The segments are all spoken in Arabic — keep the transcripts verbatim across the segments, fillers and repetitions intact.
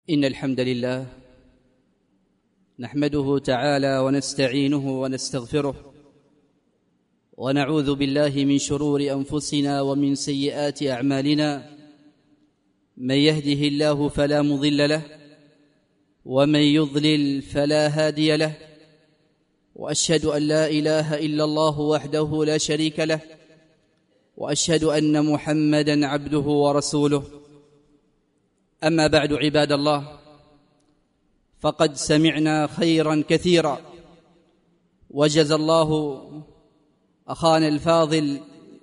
إن الحمد لله نحمده تعالى ونستعينه ونستغفره ونعوذ بالله من شرور أنفسنا ومن سيئات أعمالنا. من يهده الله فلا مضل له ومن يضلل فلا هادي له، وأشهد أن لا إله إلا الله وحده لا شريك له، وأشهد أن محمدًا عبده ورسوله. أما بعد، عباد الله، فقد سمعنا خيرا كثيرا، وجزى الله أخانا الفاضل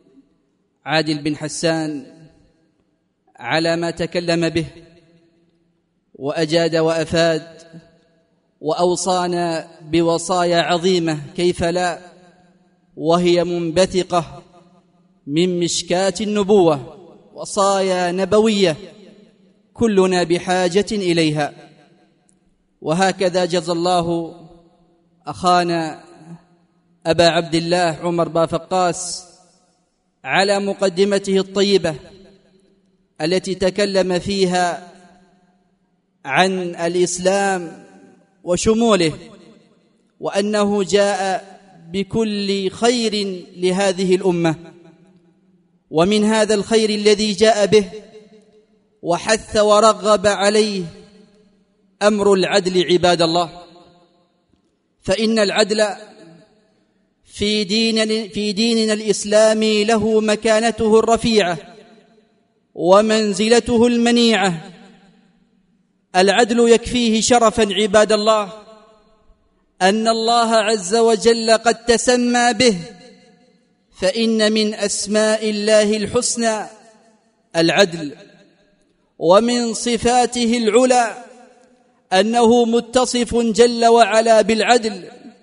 عادل بن حسان على ما تكلم به وأجاد وأفاد، وأوصانا بوصايا عظيمة كيف لا، وهي منبثقة من مشكاة النبوة، وصايا نبوية كلنا بحاجة إليها. وهكذا جزى الله أخانا أبا عبد الله عمر بافقاس على مقدمته الطيبة التي تكلم فيها عن الإسلام وشموله، وأنه جاء بكل خير لهذه الأمة. ومن هذا الخير الذي جاء به وحث ورغب عليه أمر العدل، عباد الله. فإن العدل في دين في ديننا الإسلامي له مكانته الرفيعة ومنزلته المنيعة. العدل يكفيه شرفا، عباد الله، أن الله عز وجل قد تسمى به، فإن من أسماء الله الحسنى العدل، ومن صفاته العلى أنه متصف جل وعلا بالعدل،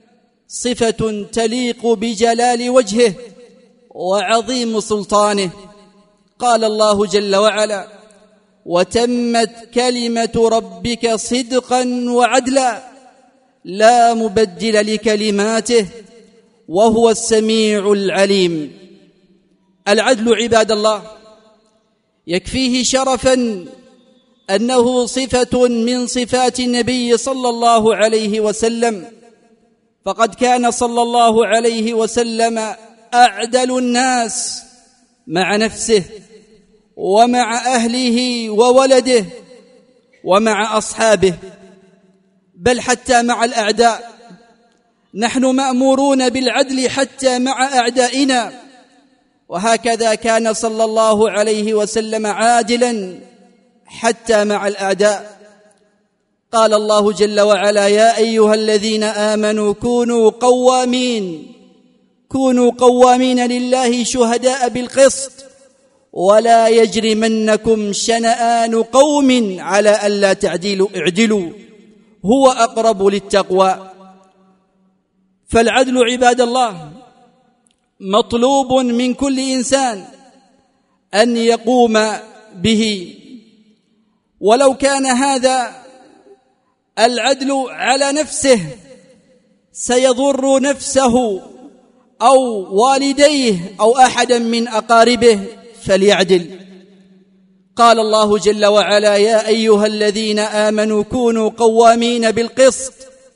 صفة تليق بجلال وجهه وعظيم سلطانه. قال الله جل وعلا: وتمت كلمة ربك صدقا وعدلا لا مبدل لكلماته وهو السميع العليم. العدل، عباد الله، يكفيه شرفا أنه صفة من صفات النبي صلى الله عليه وسلم، فقد كان صلى الله عليه وسلم أعدل الناس مع نفسه ومع أهله وولده ومع أصحابه، بل حتى مع الأعداء. نحن مأمورون بالعدل حتى مع أعدائنا، وهكذا كان صلى الله عليه وسلم عادلا حتى مع الأعداء. قال الله جل وعلا: يا أيها الذين آمنوا كونوا قوامين كونوا قوامين لله شهداء بالقسط ولا يجرمنكم شنآن قوم على ألا تعدلوا اعدلوا هو أقرب للتقوى. فالعدل، عباد الله، مطلوب من كل إنسان أن يقوم به، ولو كان هذا العدل على نفسه سيضر نفسه أو والديه أو أحدا من أقاربه فليعدل. قال الله جل وعلا: يا أيها الذين آمنوا كونوا قوامين بالقسط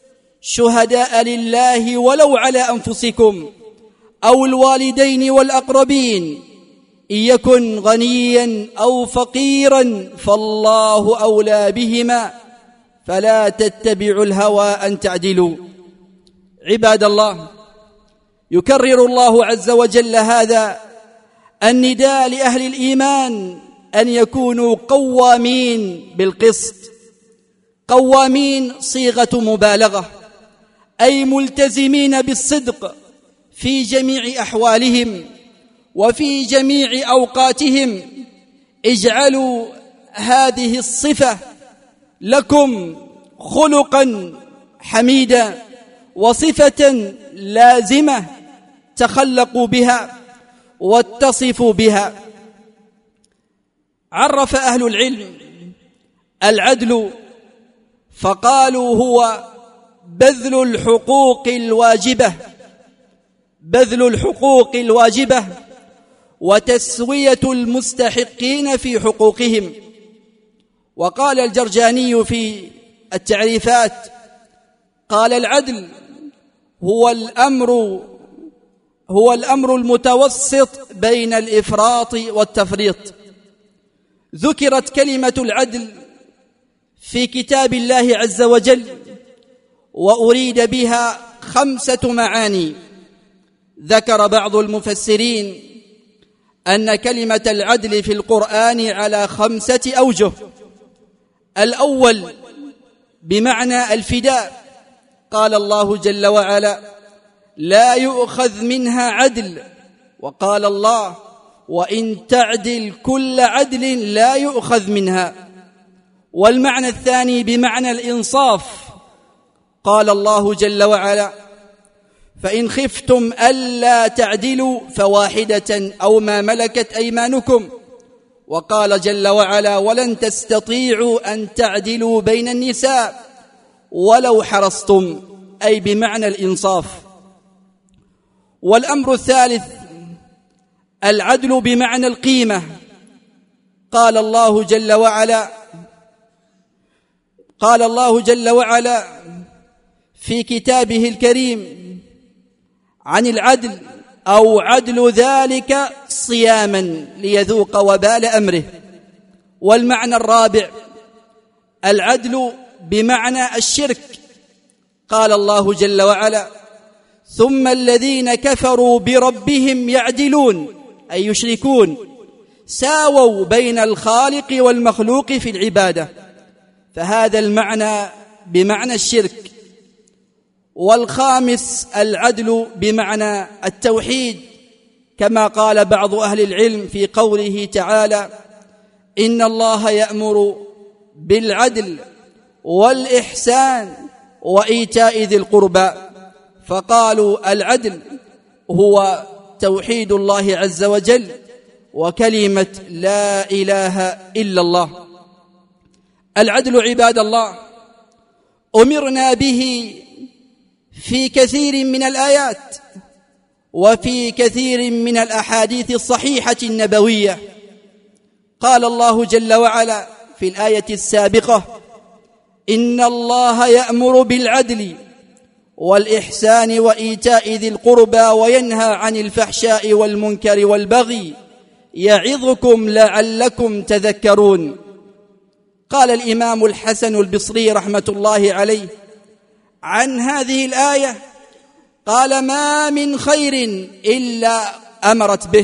شهداء لله ولو على أنفسكم أو الوالدين والأقربين إن يكن غنيا أو فقيرا فالله أولى بهما فلا تتبعوا الهوى أن تعدلوا. عباد الله، يكرر الله عز وجل هذا النداء لأهل الإيمان أن يكونوا قوامين بالقسط. قوامين صيغة مبالغة، أي ملتزمين بالصدق في جميع أحوالهم وفي جميع أوقاتهم. اجعلوا هذه الصفة لكم خلقا حميدا وصفة لازمة تخلقوا بها واتصفوا بها. عرف أهل العلم العدل فقالوا: هو بذل الحقوق الواجبة بذل الحقوق الواجبة وتسوية المستحقين في حقوقهم، وقال الجرجاني في التعريفات قال العدل هو الأمر هو الأمر المتوسط بين الإفراط والتفريط. ذكرت كلمة العدل في كتاب الله عز وجل وأريد بها خمسة معاني. ذكر بعض المفسرين أن كلمة العدل في القرآن على خمسة أوجه. الأول بمعنى الفداء، قال الله جل وعلا لا يؤخذ منها عدل، وقال الله وإن تعدل كل عدل لا يؤخذ منها. والمعنى الثاني بمعنى الإنصاف، قال الله جل وعلا فإن خفتم ألا تعدلوا فواحدة أو ما ملكت أيمانكم. وقال جل وعلا ولن تستطيعوا أن تعدلوا بين النساء ولو حرصتم، أي بمعنى الإنصاف. والأمر الثالث العدل بمعنى القيمة، قال الله جل وعلا قال الله جل وعلا في كتابه الكريم عن العدل أو عدل ذلك صياما ليذوق وبال أمره. والمعنى الرابع العدل بمعنى الشرك، قال الله جل وعلا ثم الذين كفروا بربهم يعدلون، أي يشركون، ساووا بين الخالق والمخلوق في العبادة، فهذا المعنى بمعنى الشرك. والخامس العدل بمعنى التوحيد، كما قال بعض أهل العلم في قوله تعالى إن الله يأمر بالعدل والإحسان وإيتاء ذي القربى، فقالوا العدل هو توحيد الله عز وجل وكلمة لا إله إلا الله. العدل عباد الله أمرنا به في كثير من الآيات وفي كثير من الأحاديث الصحيحة النبوية. قال الله جل وعلا في الآية السابقة إن الله يأمر بالعدل والإحسان وإيتاء ذي القربى وينهى عن الفحشاء والمنكر والبغي يعظكم لعلكم تذكرون. قال الإمام الحسن البصري رحمة الله عليه عن هذه الآية قال ما من خير إلا أمرت به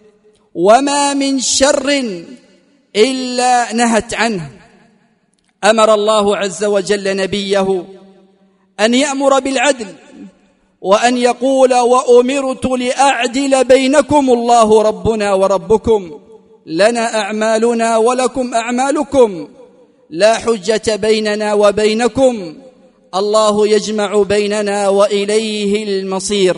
وما من شر إلا نهت عنه. أمر الله عز وجل نبيه أن يأمر بالعدل وأن يقول وأمرت لأعدل بينكم الله ربنا وربكم لنا أعمالنا ولكم أعمالكم لا حجة بيننا وبينكم الله يجمع بيننا وإليه المصير.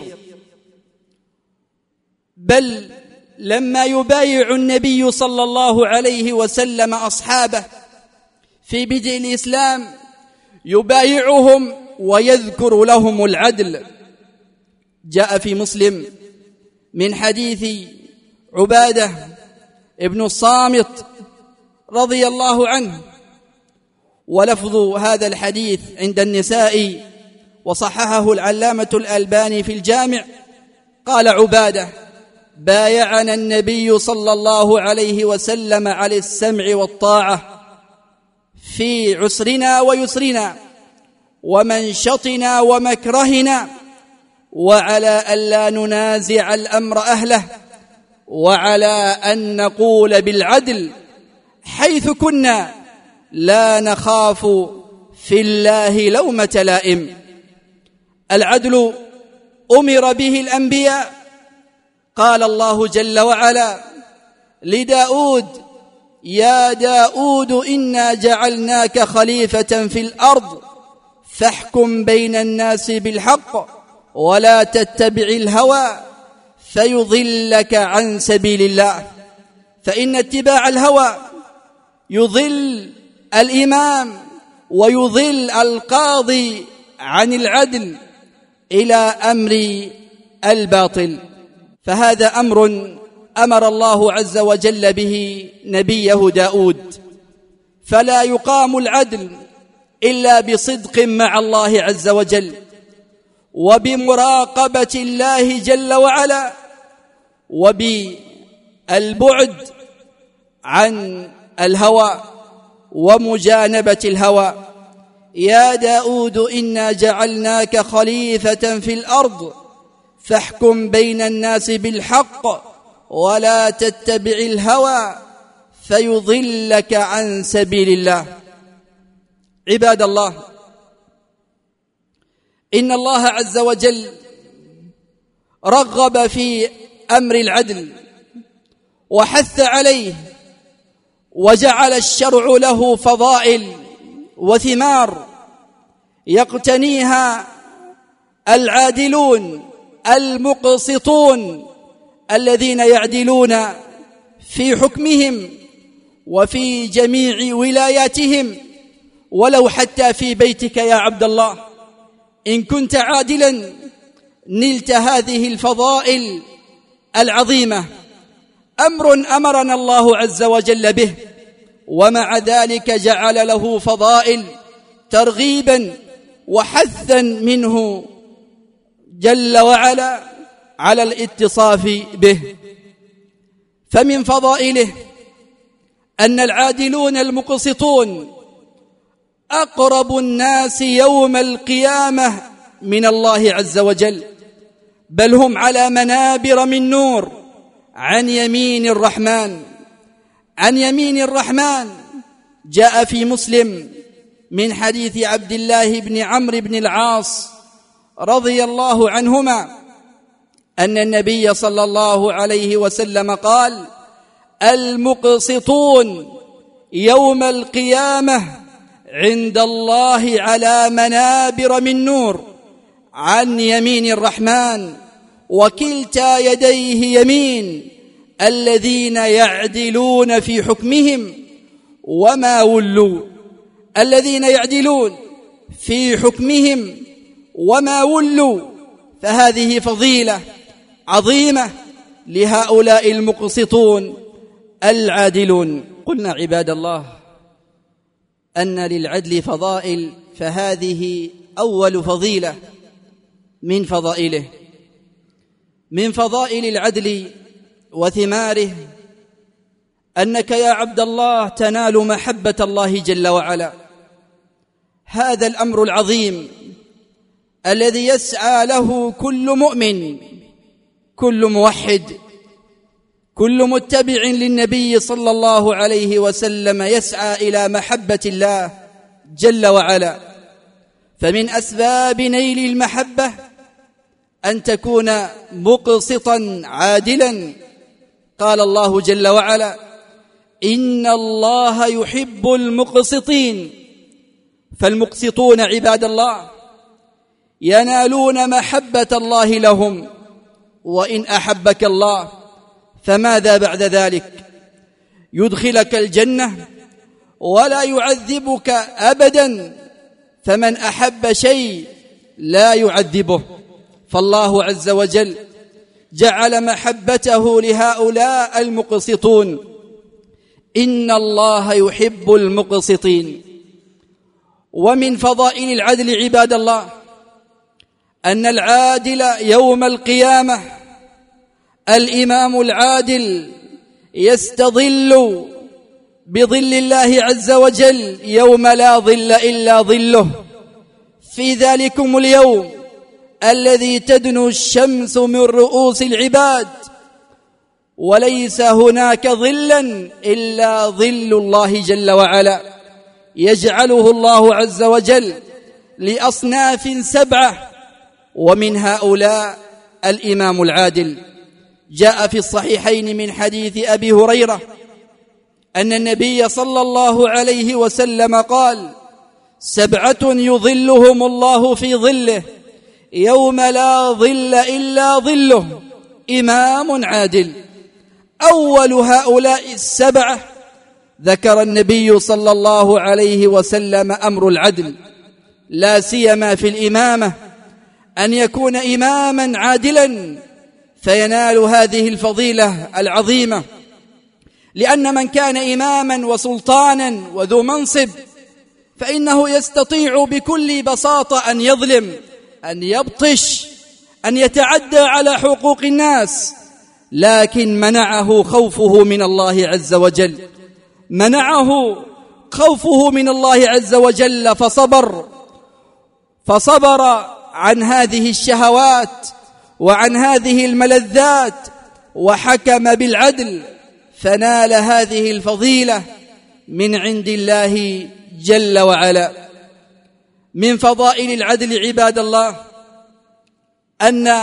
بل لما يبايع النبي صلى الله عليه وسلم أصحابه في بدء الإسلام يبايعهم ويذكر لهم العدل. جاء في مسلم من حديث عبادة ابن الصامت رضي الله عنه، ولفظ هذا الحديث عند النسائي وصححه العلامة الألباني في الجامع. قال عبادة بايعنا النبي صلى الله عليه وسلم على السمع والطاعة في عسرنا ويسرنا ومنشطنا ومكرهنا، وعلى ألا ننازع الأمر أهله، وعلى أن نقول بالعدل حيث كنا لا نخاف في الله لومة لائم. العدل أمر به الأنبياء. قال الله جل وعلا لداود يا داود إنا جعلناك خليفة في الأرض فاحكم بين الناس بالحق ولا تتبع الهوى فيضلك عن سبيل الله. فإن اتباع الهوى يضل الإمام ويضل القاضي عن العدل إلى أمر الباطل. فهذا أمر أمر الله عز وجل به نبيه داود، فلا يقام العدل إلا بصدق مع الله عز وجل، وبمراقبة الله جل وعلا، وبالبعد عن الهوى ومجانبة الهوى. يا داود إنا جعلناك خليفة في الأرض فاحكم بين الناس بالحق ولا تتبع الهوى فيضلك عن سبيل الله. عباد الله، إن الله عز وجل رغب في أمر العدل وحث عليه، وجعل الشرع له فضائل وثمار يقتنيها العادلون المقسطون الذين يعدلون في حكمهم وفي جميع ولاياتهم، ولو حتى في بيتك يا عبد الله إن كنت عادلا نلت هذه الفضائل العظيمة. أمر أمرنا الله عز وجل به، ومع ذلك جعل له فضائل ترغيبا وحثا منه جل وعلا على الاتصاف به. فمن فضائله أن العادلون المقسطون أقرب الناس يوم القيامة من الله عز وجل، بل هم على منابر من نور عن يمين الرحمن. عن يمين الرحمن جاء في مسلم من حديث عبد الله بن عمرو بن العاص رضي الله عنهما أن النبي صلى الله عليه وسلم قال: المقسطون يوم القيامة عند الله على منابر من نور عن يمين الرحمن، وكلتا يديه يمين، الذين يعدلون في حكمهم وما ولوا. الذين يعدلون في حكمهم وما ولوا، فهذه فضيلة عظيمة لهؤلاء المقسطون العادلون. قلنا عباد الله أن للعدل فضائل، فهذه أول فضيلة من فضائله. من فضائل العدل وثماره أنك يا عبد الله تنال محبة الله جل وعلا. هذا الأمر العظيم الذي يسعى له كل مؤمن، كل موحد، كل متبع للنبي صلى الله عليه وسلم يسعى إلى محبة الله جل وعلا. فمن أسباب نيل المحبة أن تكون مقسطا عادلا. قال الله جل وعلا: إن الله يحب المقسطين. فالمقسطون عباد الله ينالون محبة الله لهم، وإن أحبك الله فماذا بعد ذلك؟ يدخلك الجنة ولا يعذبك أبدا، فمن أحب شيء لا يعذبه. فالله عز وجل جعل محبته لهؤلاء المقسطون. إن الله يحب المقسطين. ومن فضائل العدل عباد الله أن العادل يوم القيامة، الإمام العادل، يستظل بظل الله عز وجل يوم لا ظل إلا ظله، في ذلكم اليوم الذي تدنو الشمس من رؤوس العباد، وليس هناك ظلا إلا ظل الله جل وعلا، يجعله الله عز وجل لأصناف سبعة، ومن هؤلاء الإمام العادل. جاء في الصحيحين من حديث أبي هريرة أن النبي صلى الله عليه وسلم قال: سبعة يظلهم الله في ظله يوم لا ظل إلا ظله، إمام عادل. أول هؤلاء السبعة ذكر النبي صلى الله عليه وسلم أمر العدل، لا سيما في الإمامة، أن يكون إماما عادلا فينال هذه الفضيلة العظيمة. لأن من كان إماما وسلطانا وذو منصب فإنه يستطيع بكل بساطة أن يظلم، أن يبطش، أن يتعدى على حقوق الناس، لكن منعه خوفه من الله عز وجل، منعه خوفه من الله عز وجل فصبر فصبر عن هذه الشهوات وعن هذه الملذات وحكم بالعدل، فنال هذه الفضيلة من عند الله جل وعلا. من فضائل العدل عباد الله أن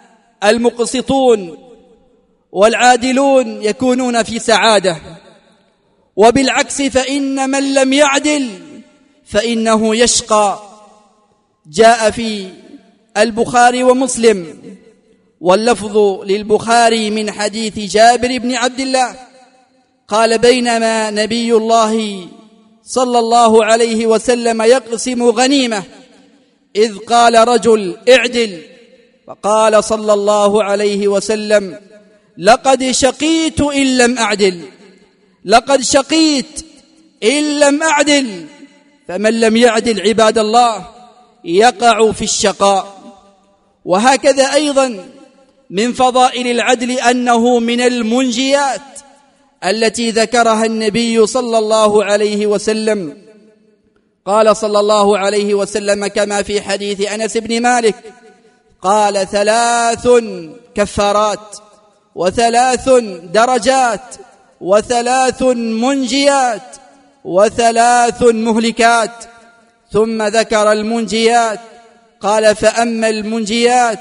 المقسطون والعادلون يكونون في سعادة، وبالعكس فإن من لم يعدل فإنه يشقى. جاء في البخاري ومسلم واللفظ للبخاري من حديث جابر بن عبد الله قال: بينما نبي الله صلى الله عليه وسلم يقسم غنيمة إذ قال رجل: اعدل، فقال صلى الله عليه وسلم: لقد شقيت إن لم أعدل، لقد شقيت إن لم أعدل. فمن لم يعدل عباد الله يقع في الشقاء. وهكذا أيضا من فضائل العدل أنه من المنجيات التي ذكرها النبي صلى الله عليه وسلم. قال صلى الله عليه وسلم كما في حديث أنس بن مالك قال: ثلاث كفارات، وثلاث درجات، وثلاث منجيات، وثلاث مهلكات. ثم ذكر المنجيات قال: فأما المنجيات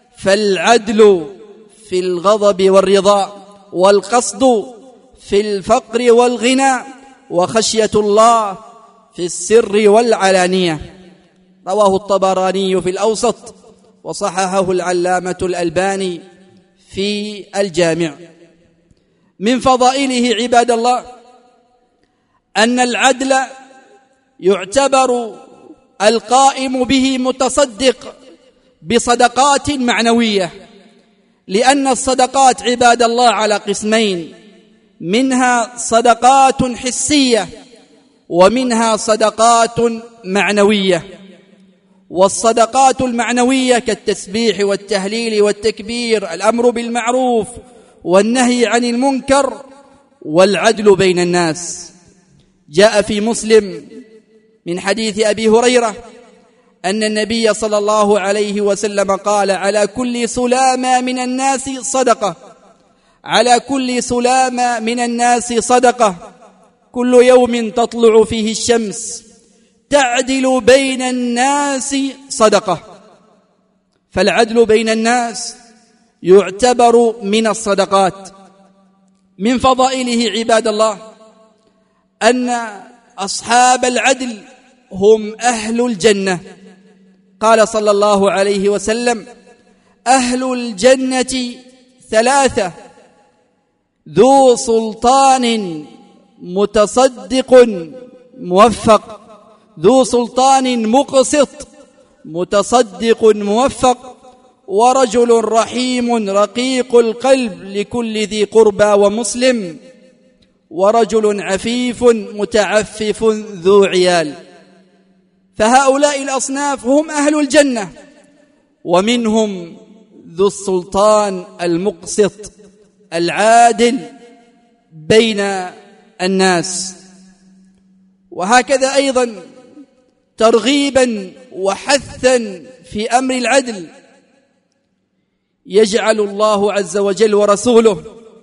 فالعدل في الغضب والرضا، والقصد في الفقر والغنى، وخشية الله في السر والعلانية. رواه الطبراني في الأوسط وصححه العلامة الألباني في الجامع. من فضائله عباد الله أن العدل يعتبر القائم به متصدق بصدقات معنوية، لأن الصدقات عباد الله على قسمين: منها صدقات حسية ومنها صدقات معنوية. والصدقات المعنوية كالتسبيح والتهليل والتكبير، الأمر بالمعروف والنهي عن المنكر، والعدل بين الناس. جاء في مسلم من حديث أبي هريرة أن النبي صلى الله عليه وسلم قال: على كل سلامة من الناس صدقة، على كل سلامة من الناس صدقة، كل يوم تطلع فيه الشمس تعدل بين الناس صدقة. فالعدل بين الناس يعتبر من الصدقات. من فضائله عباد الله أن أصحاب العدل هم أهل الجنة. قال صلى الله عليه وسلم: أهل الجنة ثلاثة: ذو سلطان متصدق موفق، ذو سلطان مقسط متصدق موفق، ورجل رحيم رقيق القلب لكل ذي قربى ومسلم، ورجل عفيف متعفف ذو عيال. فهؤلاء الأصناف هم أهل الجنة، ومنهم ذو السلطان المقسط العادل بين الناس. وهكذا أيضا ترغيبا وحثا في أمر العدل يجعل الله عز وجل ورسوله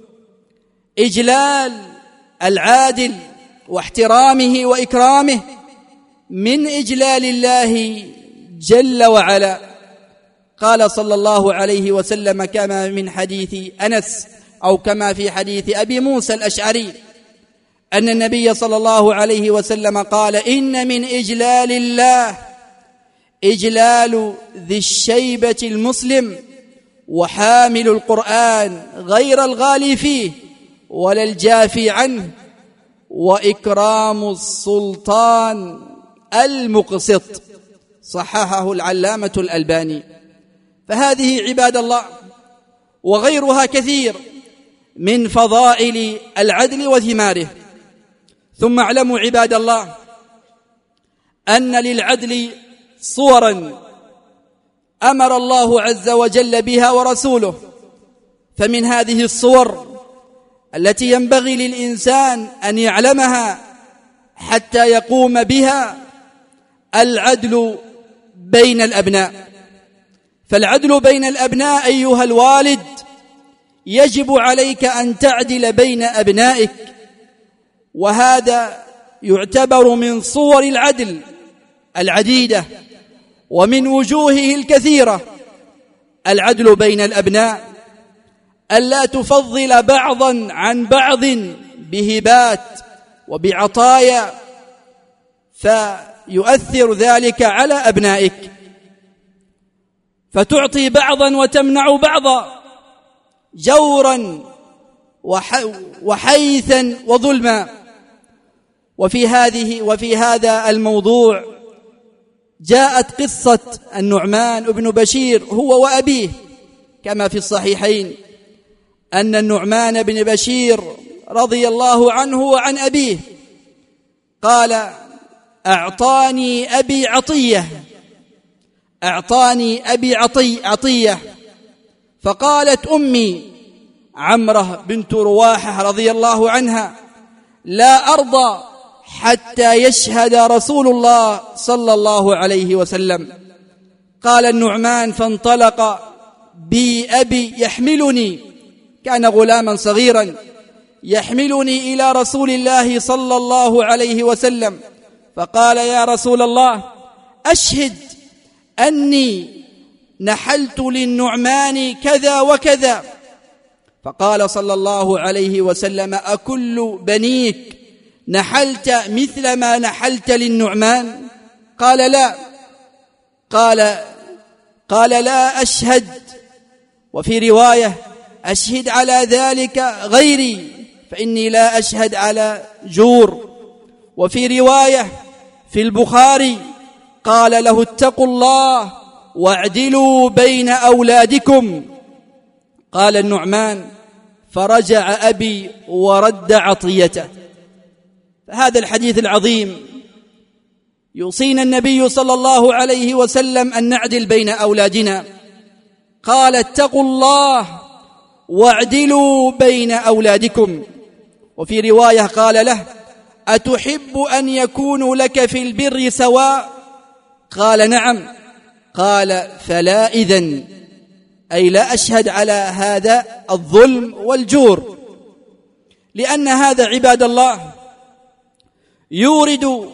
إجلال العادل واحترامه وإكرامه من إجلال الله جل وعلا. قال صلى الله عليه وسلم كما من حديث أنس أو كما في حديث أبي موسى الأشعري أن النبي صلى الله عليه وسلم قال: إن من إجلال الله إجلال ذي الشيبة المسلم وحامل القرآن غير الغالي فيه ولا الجافي عنه، وإكرام السلطان المقسط. صححه العلامة الألباني. فهذه عباد الله وغيرها كثير من فضائل العدل وثماره. ثم اعلموا عباد الله أن للعدل صورا أمر الله عز وجل بها ورسوله، فمن هذه الصور التي ينبغي للإنسان أن يعلمها حتى يقوم بها العدل بين الأبناء. فالعدل بين الأبناء أيها الوالد يجب عليك أن تعدل بين أبنائك، وهذا يعتبر من صور العدل العديدة ومن وجوهه الكثيرة. العدل بين الأبناء ألا تفضل بعضا عن بعض بهبات وبعطايا فيؤثر ذلك على أبنائك، فتعطي بعضا وتمنع بعضا جورا وحيثا وظلما. وفي هذه وفي هذا الموضوع جاءت قصة النعمان بن بشير هو وأبيه، كما في الصحيحين أن النعمان بن بشير رضي الله عنه وعن أبيه قال: أعطاني أبي عطية أعطاني أبي عطي عطية فقالت أمي عمرة بنت رواحة رضي الله عنها: لا أرضى حتى يشهد رسول الله صلى الله عليه وسلم. قال النعمان: فانطلق بي أبي يحملني، كان غلاما صغيرا، يحملني إلى رسول الله صلى الله عليه وسلم، فقال: يا رسول الله، أشهد أني نحلت للنعمان كذا وكذا. فقال صلى الله عليه وسلم: أكل بنيك نحلت مثل ما نحلت للنعمان؟ قال: لا. قال قال لا أشهد. وفي رواية: أشهد على ذلك غيري فإني لا أشهد على جور. وفي رواية في البخاري قال له: اتقوا الله واعدلوا بين أولادكم. قال النعمان: فرجع أبي ورد عطيته. هذا الحديث العظيم يوصينا النبي صلى الله عليه وسلم أن نعدل بين أولادنا. قال: اتقوا الله واعدلوا بين أولادكم. وفي رواية قال له: أتحب أن يكونوا لك في البر سواء؟ قال: نعم. قال: فلا إذن، أي لا أشهد على هذا الظلم والجور. لأن هذا عباد الله يورد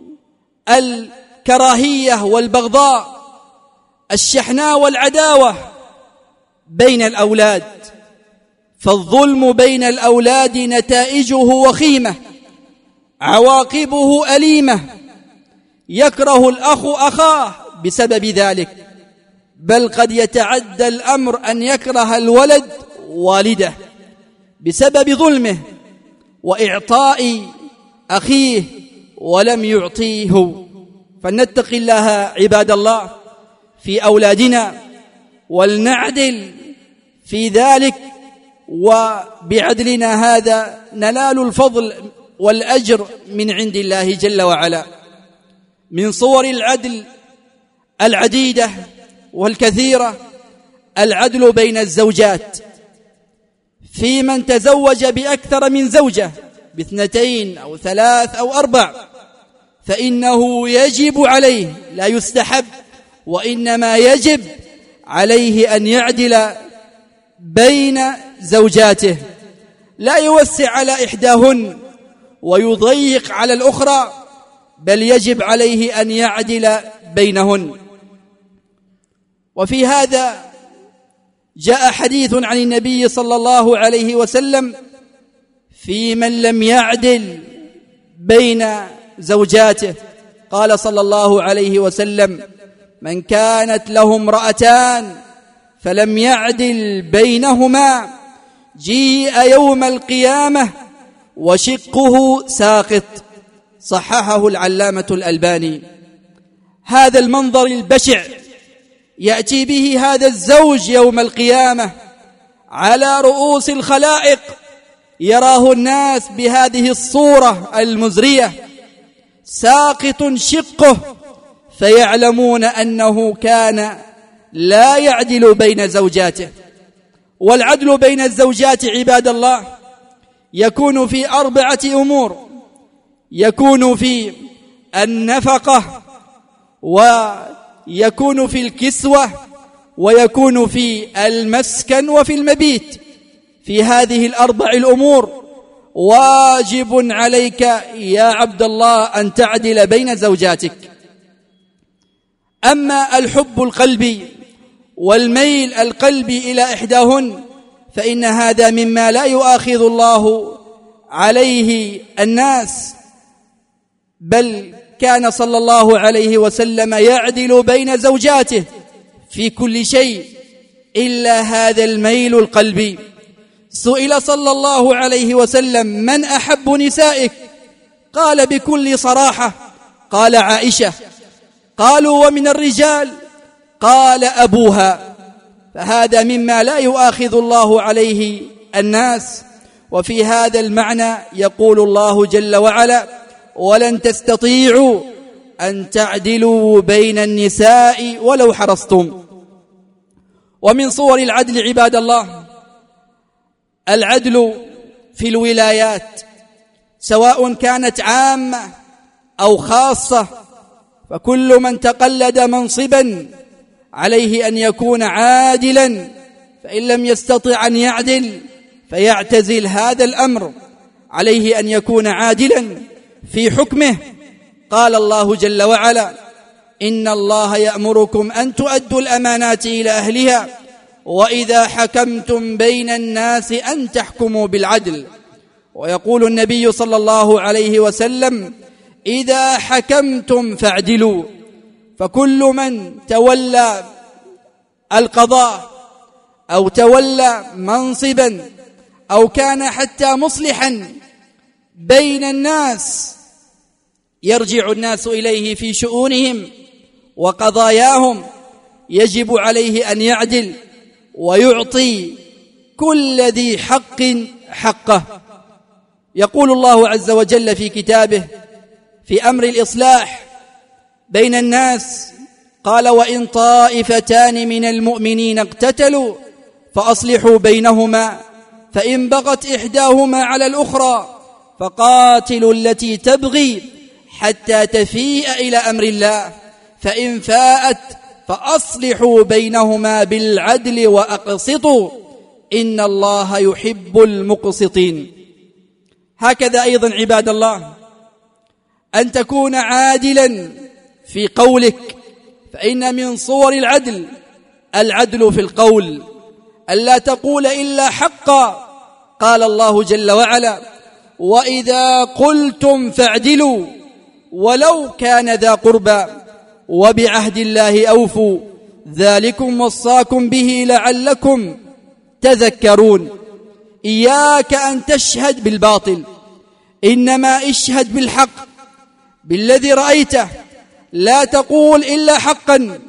الكراهية والبغضاء، الشحناء والعداوة بين الأولاد. فالظلم بين الأولاد نتائجه وخيمة، عواقبه أليمة، يكره الأخ أخاه بسبب ذلك، بل قد يتعدى الأمر أن يكره الولد والده بسبب ظلمه وإعطاء أخيه ولم يعطيه. فلنتق الله عباد الله في أولادنا ولنعدل في ذلك، وبعدلنا هذا ننال الفضل والأجر من عند الله جل وعلا. من صور العدل العديدة والكثيرة العدل بين الزوجات، في من تزوج بأكثر من زوجة، باثنتين أو ثلاث أو أربع، فإنه يجب عليه، لا يستحب وإنما يجب عليه أن يعدل بين زوجاته، لا يوسع على إحداهن ويضيق على الأخرى، بل يجب عليه أن يعدل بينهن. وفي هذا جاء حديث عن النبي صلى الله عليه وسلم في من لم يعدل بين زوجاته. قال صلى الله عليه وسلم: من كانت له امرأتان فلم يعدل بينهما جيء يوم القيامة وشقه ساقط. صححه العلامة الألباني. هذا المنظر البشع يأتي به هذا الزوج يوم القيامة على رؤوس الخلائق، يراه الناس بهذه الصورة المزرية ساقط شقه، فيعلمون أنه كان لا يعدل بين زوجاته. والعدل بين الزوجات عباد الله يكون في أربعة أمور: يكون في النفقة، ويكون في الكسوة، ويكون في المسكن، وفي المبيت. في هذه الأربع الأمور واجب عليك يا عبد الله أن تعدل بين زوجاتك. أما الحب القلبي والميل القلبي إلى إحداهن فإن هذا مما لا يؤاخذ الله عليه الناس، بل كان صلى الله عليه وسلم يعدل بين زوجاته في كل شيء إلا هذا الميل القلبي. سئل صلى الله عليه وسلم: من أحب نسائك؟ قال بكل صراحة: قال عائشة. قالوا: ومن الرجال؟ قال أبوها. فهذا مما لا يؤاخذ الله عليه الناس. وفي هذا المعنى يقول الله جل وعلا: ولن تستطيعوا أن تعدلوا بين النساء ولو حرصتم. ومن صور العدل عباد الله العدل في الولايات، سواء كانت عامة أو خاصة، فكل من تقلد منصبا عليه أن يكون عادلا، فإن لم يستطع أن يعدل فيعتزل هذا الأمر. عليه أن يكون عادلا في حكمه. قال الله جل وعلا: إن الله يأمركم أن تؤدوا الأمانات إلى أهلها وإذا حكمتم بين الناس أن تحكموا بالعدل. ويقول النبي صلى الله عليه وسلم: إذا حكمتم فاعدلوا. فكل من تولى القضاء أو تولى منصبا أو كان حتى مصلحا بين الناس يرجع الناس إليه في شؤونهم وقضاياهم، يجب عليه أن يعدل ويعطي كل ذي حق حقه. يقول الله عز وجل في كتابه في أمر الإصلاح بين الناس، قال: وإن طائفتان من المؤمنين اقتتلوا فأصلحوا بينهما فإن بغت إحداهما على الأخرى فقاتلوا التي تبغي حتى تفيء إلى أمر الله فإن فاءت فأصلحوا بينهما بالعدل وأقسطوا إن الله يحب المقسطين. هكذا أيضا عباد الله أن تكون عادلا في قولك، فإن من صور العدل العدل في القول، ألا تقول إلا حقا. قال الله جل وعلا: وإذا قلتم فاعدلوا ولو كان ذا قربى وبعهد الله أوفوا ذلكم وصاكم به لعلكم تذكرون. إياك أن تشهد بالباطل، إنما اشهد بالحق بالذي رأيته، لا تقول إلا حقا.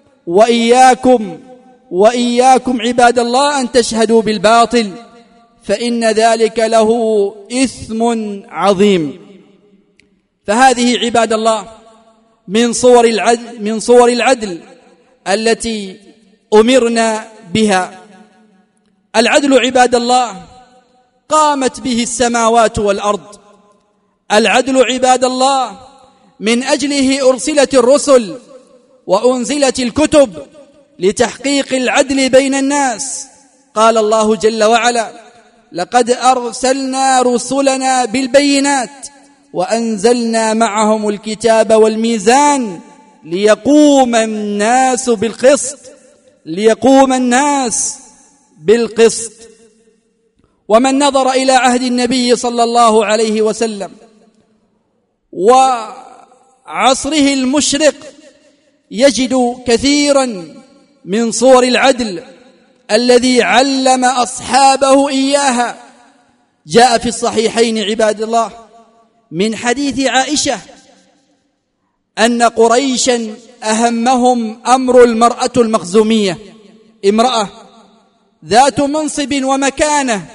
وإياكم وإياكم عباد الله أن تشهدوا بالباطل فإن ذلك له إثم عظيم. فهذه عباد الله من صور العدل من صور العدل التي أمرنا بها. العدل عباد الله قامت به السماوات والأرض. العدل عباد الله من أجله أرسلت الرسل وأنزلت الكتب لتحقيق العدل بين الناس. قال الله جل وعلا: لقد أرسلنا رسلنا بالبينات وأنزلنا معهم الكتاب والميزان ليقوم الناس بالقسط ليقوم الناس بالقسط. ومن نظر إلى عهد النبي صلى الله عليه وسلم وعصره المشرق يجد كثيرا من صور العدل الذي علم أصحابه إياها. جاء في الصحيحين عباد الله من حديث عائشة أن قريشا أهمهم أمر المرأة المخزومية، امرأة ذات منصب ومكانة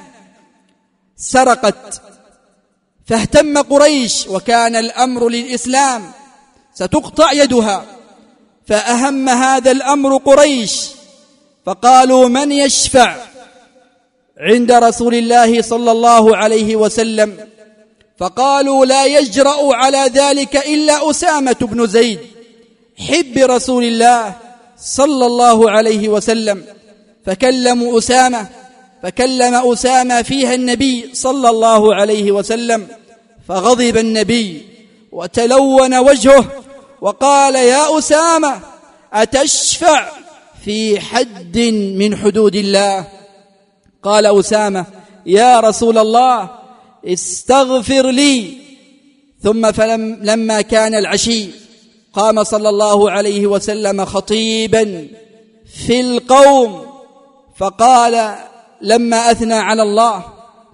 سرقت، فاهتم قريش، وكان الأمر للإسلام، ستقطع يدها، فأهم هذا الأمر قريش، فقالوا من يشفع عند رسول الله صلى الله عليه وسلم؟ فقالوا لا يجرأ على ذلك إلا أسامة بن زيد حب رسول الله صلى الله عليه وسلم، فكلموا أسامة فكلم أسامة فيها النبي صلى الله عليه وسلم، فغضب النبي وتلون وجهه وقال يا أسامة أتشفع في حد من حدود الله؟ قال أسامة يا رسول الله استغفر لي. ثم فلم لما كان العشي قام صلى الله عليه وسلم خطيبا في القوم، فقال لما أثنى على الله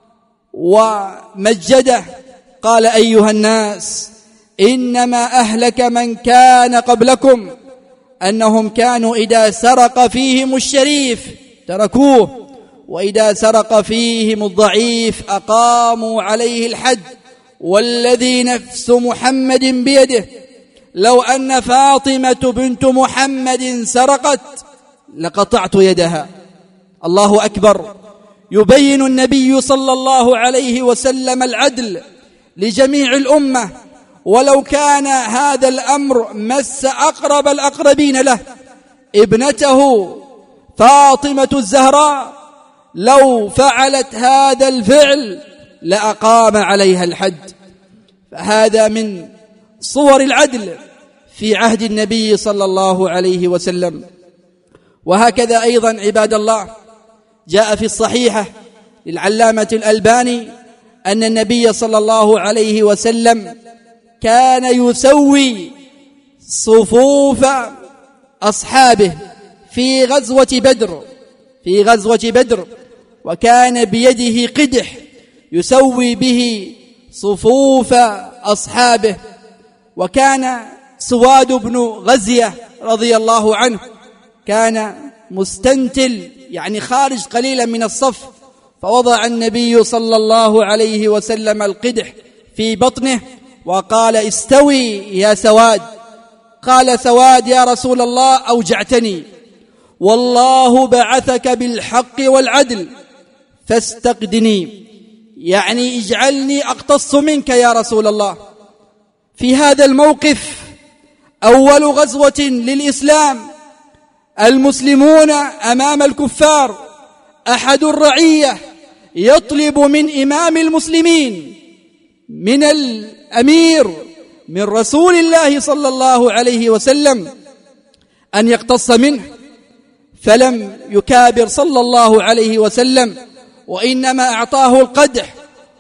ومجده قال أيها الناس إنما أهلك من كان قبلكم أنهم كانوا إذا سرق فيهم الشريف تركوه، وإذا سرق فيهم الضعيف أقاموا عليه الحد، والذي نفس محمد بيده لو أن فاطمة بنت محمد سرقت لقطعت يدها. الله أكبر. يبين النبي صلى الله عليه وسلم العدل لجميع الأمة، ولو كان هذا الأمر مس أقرب الأقربين له، ابنته فاطمة الزهراء لو فعلت هذا الفعل لأقام عليها الحد. فهذا من صور العدل في عهد النبي صلى الله عليه وسلم. وهكذا أيضا عباد الله جاء في الصحيحة للعلامة الألباني أن النبي صلى الله عليه وسلم كان يسوي صفوف أصحابه في غزوة بدر في غزوة بدر وكان بيده قدح يسوي به صفوف أصحابه. وكان سواد بن غزية رضي الله عنه كان مستنتل، يعني خارج قليلا من الصف، فوضع النبي صلى الله عليه وسلم القدح في بطنه وقال استوي يا سواد. قال سواد يا رسول الله أوجعتني، والله بعثك بالحق والعدل فاستقدني، يعني اجعلني أقتص منك يا رسول الله. في هذا الموقف أول غزوة للإسلام، المسلمون أمام الكفار، أحد الرعية يطلب من إمام المسلمين من الأمير من رسول الله صلى الله عليه وسلم أن يقتص منه، فلم يكابر صلى الله عليه وسلم، وإنما أعطاه القدح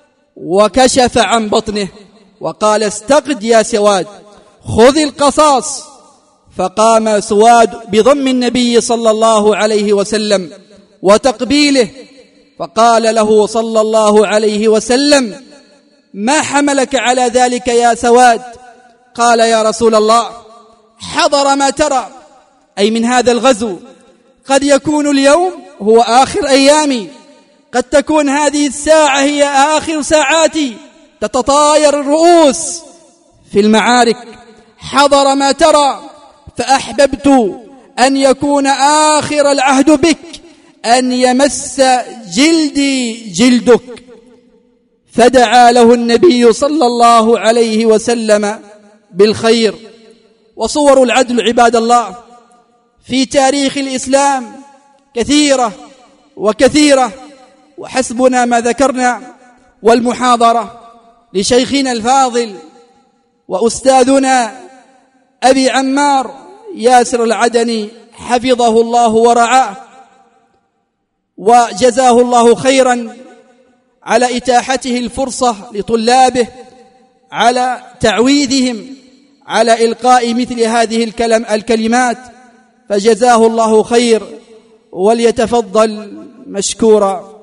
وكشف عن بطنه وقال استقد يا سواد خذ القصاص. فقام سواد بضم النبي صلى الله عليه وسلم وتقبيله، فقال له صلى الله عليه وسلم ما حملك على ذلك يا سواد؟ قال يا رسول الله حضر ما ترى، أي من هذا الغزو، قد يكون اليوم هو آخر أيامي، قد تكون هذه الساعة هي آخر ساعاتي، تتطاير الرؤوس في المعارك، حضر ما ترى، فأحببت أن يكون آخر العهد بك أن يمس جلدي جلدك. فدعا له النبي صلى الله عليه وسلم بالخير. وصور العدل عباد الله في تاريخ الإسلام كثيرة وكثيرة، وحسبنا ما ذكرنا والمحاضرة لشيخنا الفاضل وأستاذنا أبي عمار ياسر العدني حفظه الله ورعاه وجزاه الله خيرا على إتاحته الفرصة لطلابه على تعويذهم على إلقاء مثل هذه الكلم الكلمات، فجزاه الله خير وليتفضل مشكورا.